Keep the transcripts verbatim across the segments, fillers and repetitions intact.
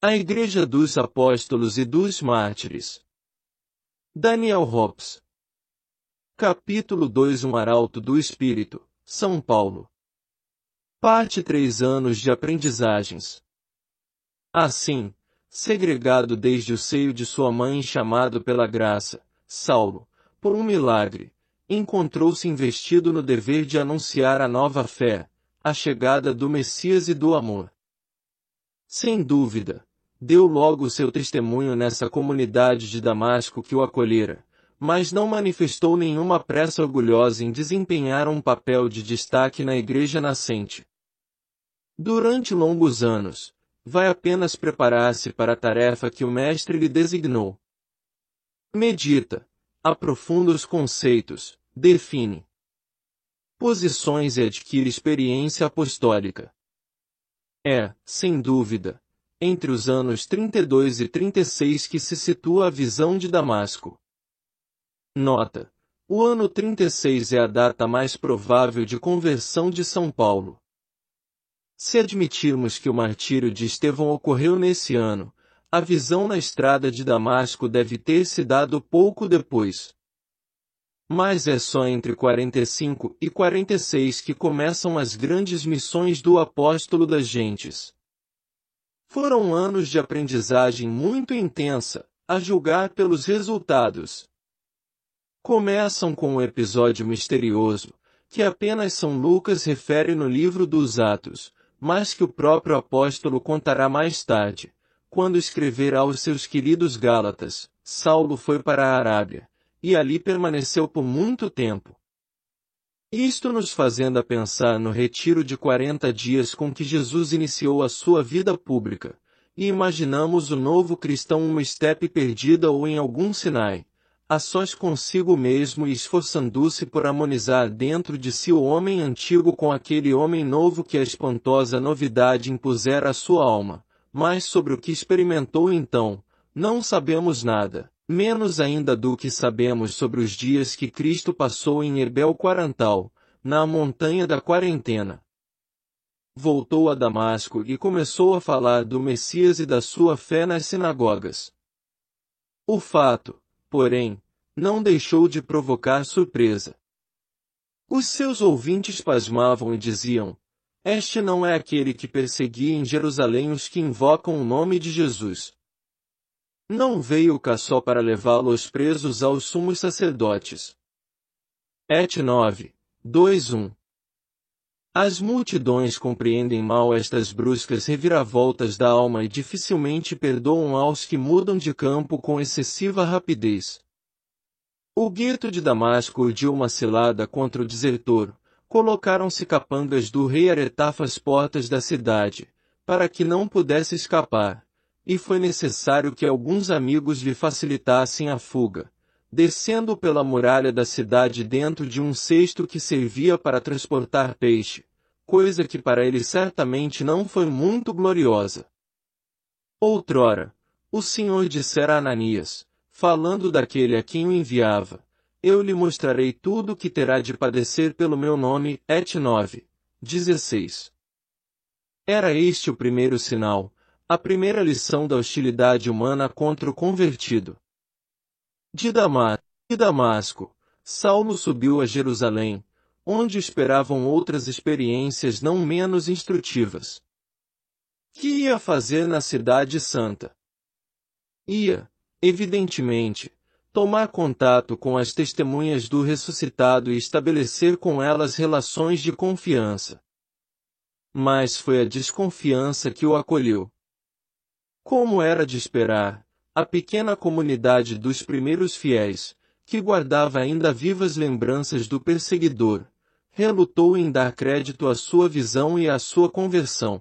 A Igreja dos Apóstolos e dos Mártires. Daniel Hobbes. Capítulo dois Um Arauto do Espírito, São Paulo. Parte três Anos de aprendizagens. Assim, segregado desde o seio de sua mãe e chamado pela graça, Saulo, por um milagre, encontrou-se investido no dever de anunciar a nova fé, a chegada do Messias e do amor. Sem dúvida, deu logo seu testemunho nessa comunidade de Damasco que o acolhera, mas não manifestou nenhuma pressa orgulhosa em desempenhar um papel de destaque na igreja nascente. Durante longos anos, vai apenas preparar-se para a tarefa que o Mestre lhe designou. Medita, aprofunda os conceitos, define posições e adquire experiência apostólica. É, sem dúvida, entre os anos trinta e dois e trinta e seis que se situa a visão de Damasco. Nota: o ano trinta e seis é a data mais provável de conversão de São Paulo. Se admitirmos que o martírio de Estevão ocorreu nesse ano, a visão na estrada de Damasco deve ter se dado pouco depois. Mas é só entre quarenta e cinco e quarenta e seis que começam as grandes missões do apóstolo das gentes. Foram anos de aprendizagem muito intensa, a julgar pelos resultados. Começam com um episódio misterioso, que apenas São Lucas refere no livro dos Atos, mas que o próprio apóstolo contará mais tarde, quando escrever aos seus queridos Gálatas: Saulo foi para a Arábia, e ali permaneceu por muito tempo. Isto nos fazendo a pensar no retiro de quarenta dias com que Jesus iniciou a sua vida pública, e imaginamos o novo cristão uma estepe perdida ou em algum Sinai, a sós consigo mesmo e esforçando-se por harmonizar dentro de si o homem antigo com aquele homem novo que a espantosa novidade impusera à sua alma, mas sobre o que experimentou então, não sabemos nada. Menos ainda do que sabemos sobre os dias que Cristo passou em Herbel Quarantal, na montanha da quarentena. Voltou a Damasco e começou a falar do Messias e da sua fé nas sinagogas. O fato, porém, não deixou de provocar surpresa. Os seus ouvintes pasmavam e diziam: este não é aquele que perseguia em Jerusalém os que invocam o nome de Jesus. Não veio cá só para levá-los presos aos sumos sacerdotes. Et nove, dois um. As multidões compreendem mal estas bruscas reviravoltas da alma e dificilmente perdoam aos que mudam de campo com excessiva rapidez. O gueto de Damasco urdiu uma cilada contra o desertor, colocaram-se capangas do rei Aretaf às portas da cidade, para que não pudesse escapar. E foi necessário que alguns amigos lhe facilitassem a fuga, descendo pela muralha da cidade dentro de um cesto que servia para transportar peixe, coisa que para ele certamente não foi muito gloriosa. Outrora, o Senhor dissera a Ananias, falando daquele a quem o enviava: eu lhe mostrarei tudo o que terá de padecer pelo meu nome. Et nove, dezesseis. Era este o primeiro sinal, a primeira lição da hostilidade humana contra o convertido. De Damasco, de Damasco, Saulo subiu a Jerusalém, onde esperavam outras experiências não menos instrutivas. Que ia fazer na Cidade Santa? Ia, evidentemente, tomar contato com as testemunhas do ressuscitado e estabelecer com elas relações de confiança. Mas foi a desconfiança que o acolheu. Como era de esperar, a pequena comunidade dos primeiros fiéis, que guardava ainda vivas lembranças do perseguidor, relutou em dar crédito à sua visão e à sua conversão.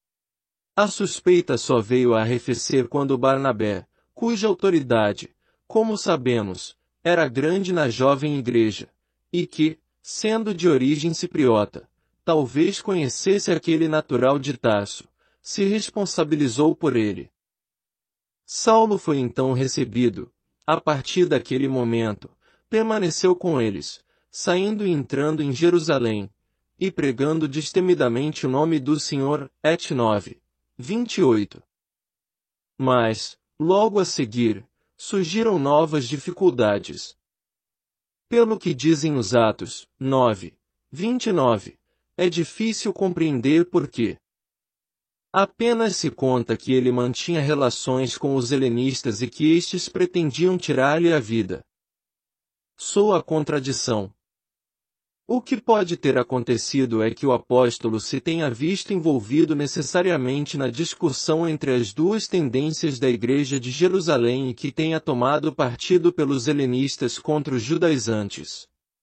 A suspeita só veio a arrefecer quando Barnabé, cuja autoridade, como sabemos, era grande na jovem igreja, e que, sendo de origem cipriota, talvez conhecesse aquele natural de Tarso, se responsabilizou por ele. Saulo foi então recebido. A partir daquele momento, permaneceu com eles, saindo e entrando em Jerusalém, e pregando destemidamente o nome do Senhor. Et nove, vinte e oito. Mas, logo a seguir, surgiram novas dificuldades. Pelo que dizem os Atos nove, vinte e nove, é difícil compreender por quê. Apenas se conta que ele mantinha relações com os helenistas e que estes pretendiam tirar-lhe a vida. Soa a contradição. O que pode ter acontecido é que o apóstolo se tenha visto envolvido necessariamente na discussão entre as duas tendências da Igreja de Jerusalém e que tenha tomado partido pelos helenistas contra os judaizantes.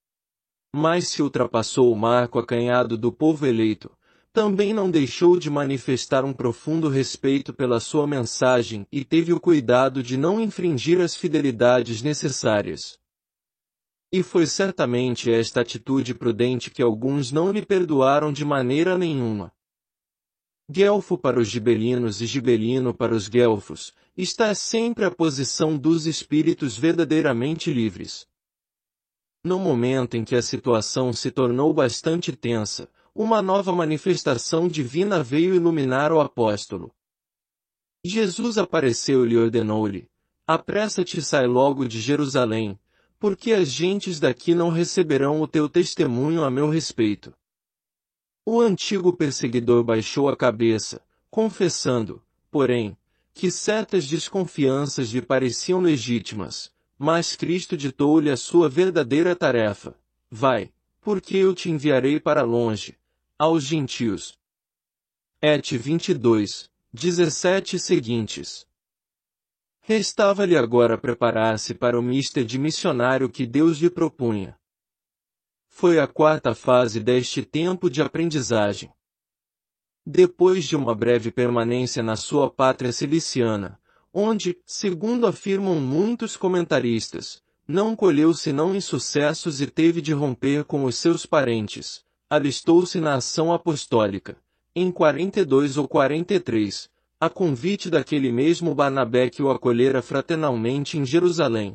Mas se ultrapassou o marco acanhado do povo eleito, também não deixou de manifestar um profundo respeito pela sua mensagem e teve o cuidado de não infringir as fidelidades necessárias. E foi certamente esta atitude prudente que alguns não lhe perdoaram de maneira nenhuma. Guelfo para os gibelinos e gibelino para os guelfos, está sempre a posição dos espíritos verdadeiramente livres. No momento em que a situação se tornou bastante tensa, uma nova manifestação divina veio iluminar o apóstolo. Jesus apareceu-lhe e ordenou-lhe: apressa-te e sai logo de Jerusalém, porque as gentes daqui não receberão o teu testemunho a meu respeito. O antigo perseguidor baixou a cabeça, confessando, porém, que certas desconfianças lhe pareciam legítimas, mas Cristo ditou-lhe a sua verdadeira tarefa: vai, porque eu te enviarei para longe, aos gentios. Et vinte e dois, dezessete seguintes. Restava-lhe agora preparar-se para o mister de missionário que Deus lhe propunha. Foi a quarta fase deste tempo de aprendizagem. Depois de uma breve permanência na sua pátria ciliciana, onde, segundo afirmam muitos comentaristas, não colheu senão insucessos e teve de romper com os seus parentes, alistou-se na ação apostólica, em quarenta e dois ou quarenta e três, a convite daquele mesmo Barnabé que o acolhera fraternalmente em Jerusalém.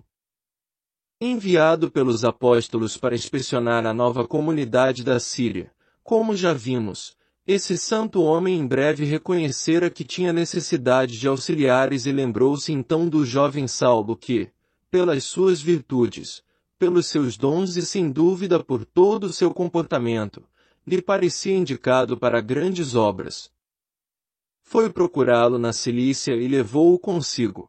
Enviado pelos apóstolos para inspecionar a nova comunidade da Síria, como já vimos, esse santo homem em breve reconhecera que tinha necessidade de auxiliares e lembrou-se então do jovem Saulo que, pelas suas virtudes, pelos seus dons e sem dúvida por todo o seu comportamento, lhe parecia indicado para grandes obras. Foi procurá-lo na Cilícia e levou-o consigo.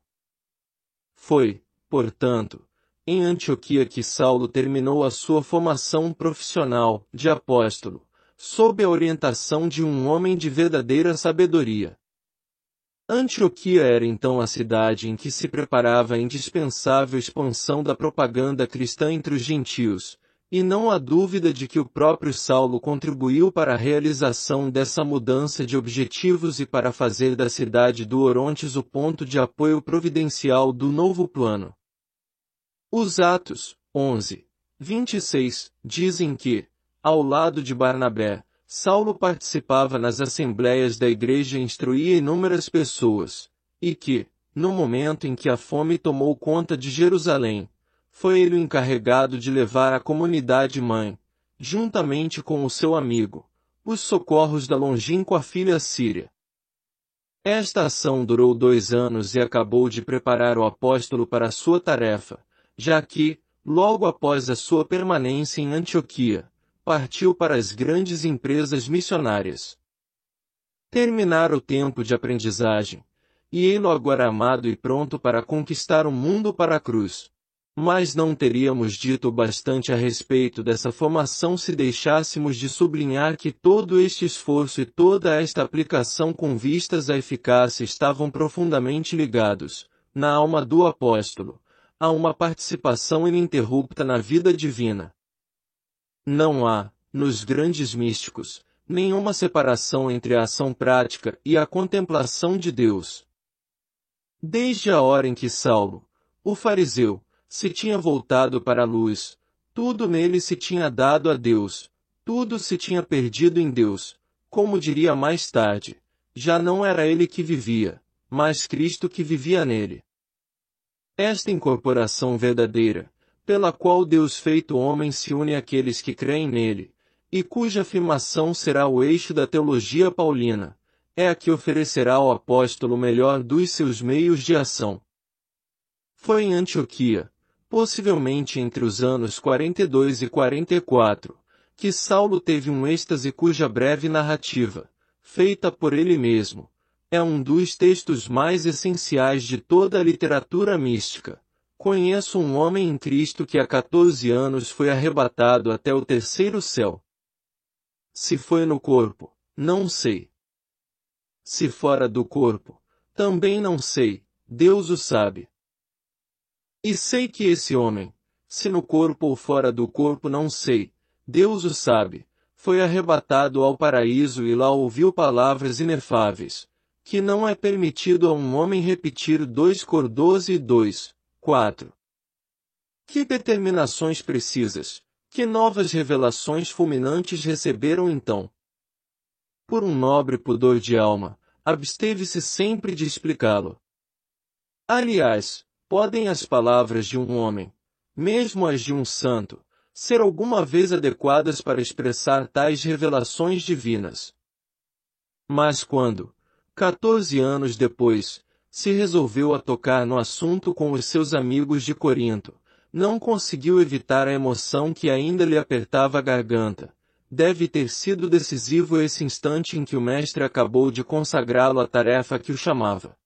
Foi, portanto, em Antioquia que Saulo terminou a sua formação profissional de apóstolo, sob a orientação de um homem de verdadeira sabedoria. Antioquia era então a cidade em que se preparava a indispensável expansão da propaganda cristã entre os gentios, e não há dúvida de que o próprio Saulo contribuiu para a realização dessa mudança de objetivos e para fazer da cidade do Orontes o ponto de apoio providencial do novo plano. Os Atos onze, vinte e seis, dizem que, ao lado de Barnabé, Saulo participava nas assembleias da igreja e instruía inúmeras pessoas, e que, no momento em que a fome tomou conta de Jerusalém, foi ele o encarregado de levar à comunidade mãe, juntamente com o seu amigo, os socorros da longínqua filha síria. Esta ação durou dois anos e acabou de preparar o apóstolo para a sua tarefa, já que, logo após a sua permanência em Antioquia, partiu para as grandes empresas missionárias. Terminara o tempo de aprendizagem, e ele agora amado e pronto para conquistar o mundo para a cruz. Mas não teríamos dito bastante a respeito dessa formação se deixássemos de sublinhar que todo este esforço e toda esta aplicação com vistas à eficácia estavam profundamente ligados, na alma do apóstolo, a uma participação ininterrupta na vida divina. Não há, nos grandes místicos, nenhuma separação entre a ação prática e a contemplação de Deus. Desde a hora em que Saulo, o fariseu, se tinha voltado para a luz, tudo nele se tinha dado a Deus, tudo se tinha perdido em Deus, como diria mais tarde, já não era ele que vivia, mas Cristo que vivia nele. Esta incorporação verdadeira, pela qual Deus feito homem se une àqueles que creem nele, e cuja afirmação será o eixo da teologia paulina, é a que oferecerá ao apóstolo o melhor dos seus meios de ação. Foi em Antioquia, possivelmente entre os anos quarenta e dois e quarenta e quatro, que Saulo teve um êxtase cuja breve narrativa, feita por ele mesmo, é um dos textos mais essenciais de toda a literatura mística. Conheço um homem em Cristo que há quatorze anos foi arrebatado até o terceiro céu. Se foi no corpo, não sei. Se fora do corpo, também não sei, Deus o sabe. E sei que esse homem, se no corpo ou fora do corpo não sei, Deus o sabe, foi arrebatado ao paraíso e lá ouviu palavras inefáveis, que não é permitido a um homem repetir. dois Cor doze e dois, quatro. Que determinações precisas, que novas revelações fulminantes receberam então? Por um nobre pudor de alma, absteve-se sempre de explicá-lo. Aliás, podem as palavras de um homem, mesmo as de um santo, ser alguma vez adequadas para expressar tais revelações divinas? Mas quando, quatorze anos depois, se resolveu a tocar no assunto com os seus amigos de Corinto, não conseguiu evitar a emoção que ainda lhe apertava a garganta. Deve ter sido decisivo esse instante em que o mestre acabou de consagrá-lo à tarefa que o chamava.